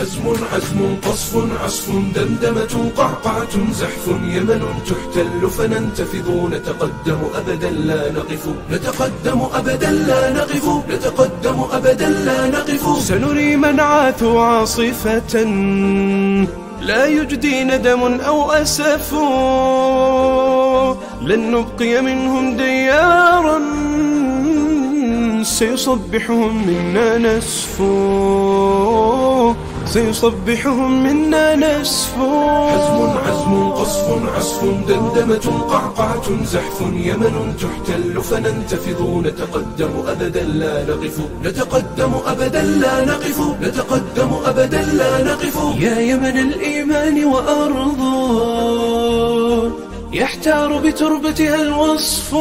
حزم عزم قصف عصف دمدمة قعقعة زحف يمن تحتل فننتفض نتقدم أبدا لا نقف نتقدم أبدا لا نقف نتقدم أبدا لا نقف سنري من عاثوا عاصفة لا يجدي ندم أو أسف لن نبقي منهم ديارا سيصبحهم منا نسف سيصبحهم منا نسف حزم عزم قصف عصف دمدمة قعقعة زحف يمن تحتل فننتفض نتقدم أبدا لا نقف نتقدم أبدا لا نقف نتقدم أبدا لا نقف يا يمن الإيمان وأرض يحتار بتربتها الوصف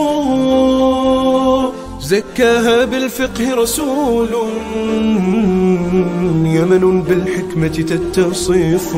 زكاها بالفقه رسول يمن بالحكمة تتصف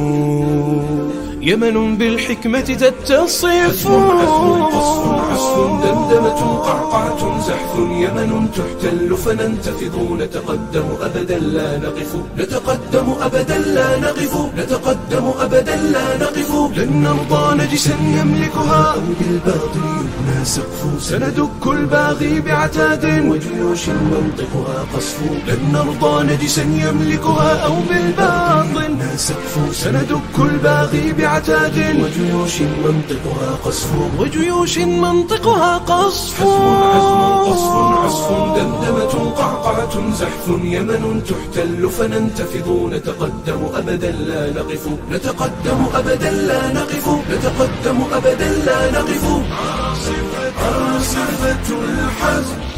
يمن بالحكمة تتصف قصف عصف دمدمة قعقعة زحف يمن تحتل فننتفض نتقدم أبدا لا نقف نتقدم أبدا لا نقف نتقدم أبدا لا نقف لن نرضى نجسا يملكها أو بالباطل يبنى سقف سندك الباغي بعتاد وجيوش منطقها قصف لن نرضى نجسا يملكها أو بالباطل يبنى سقف سندك الباغي بعتاد وجيوش منطقها قصف وجيوش منطقها قصف قصف عصف دمدمة قعقعة زحف يمن تحتل فننتفض نتقدم أبدا لا نقف نتقدم أبدا لا نقف نتقدم أبدا لا نقف عاصفة الحزن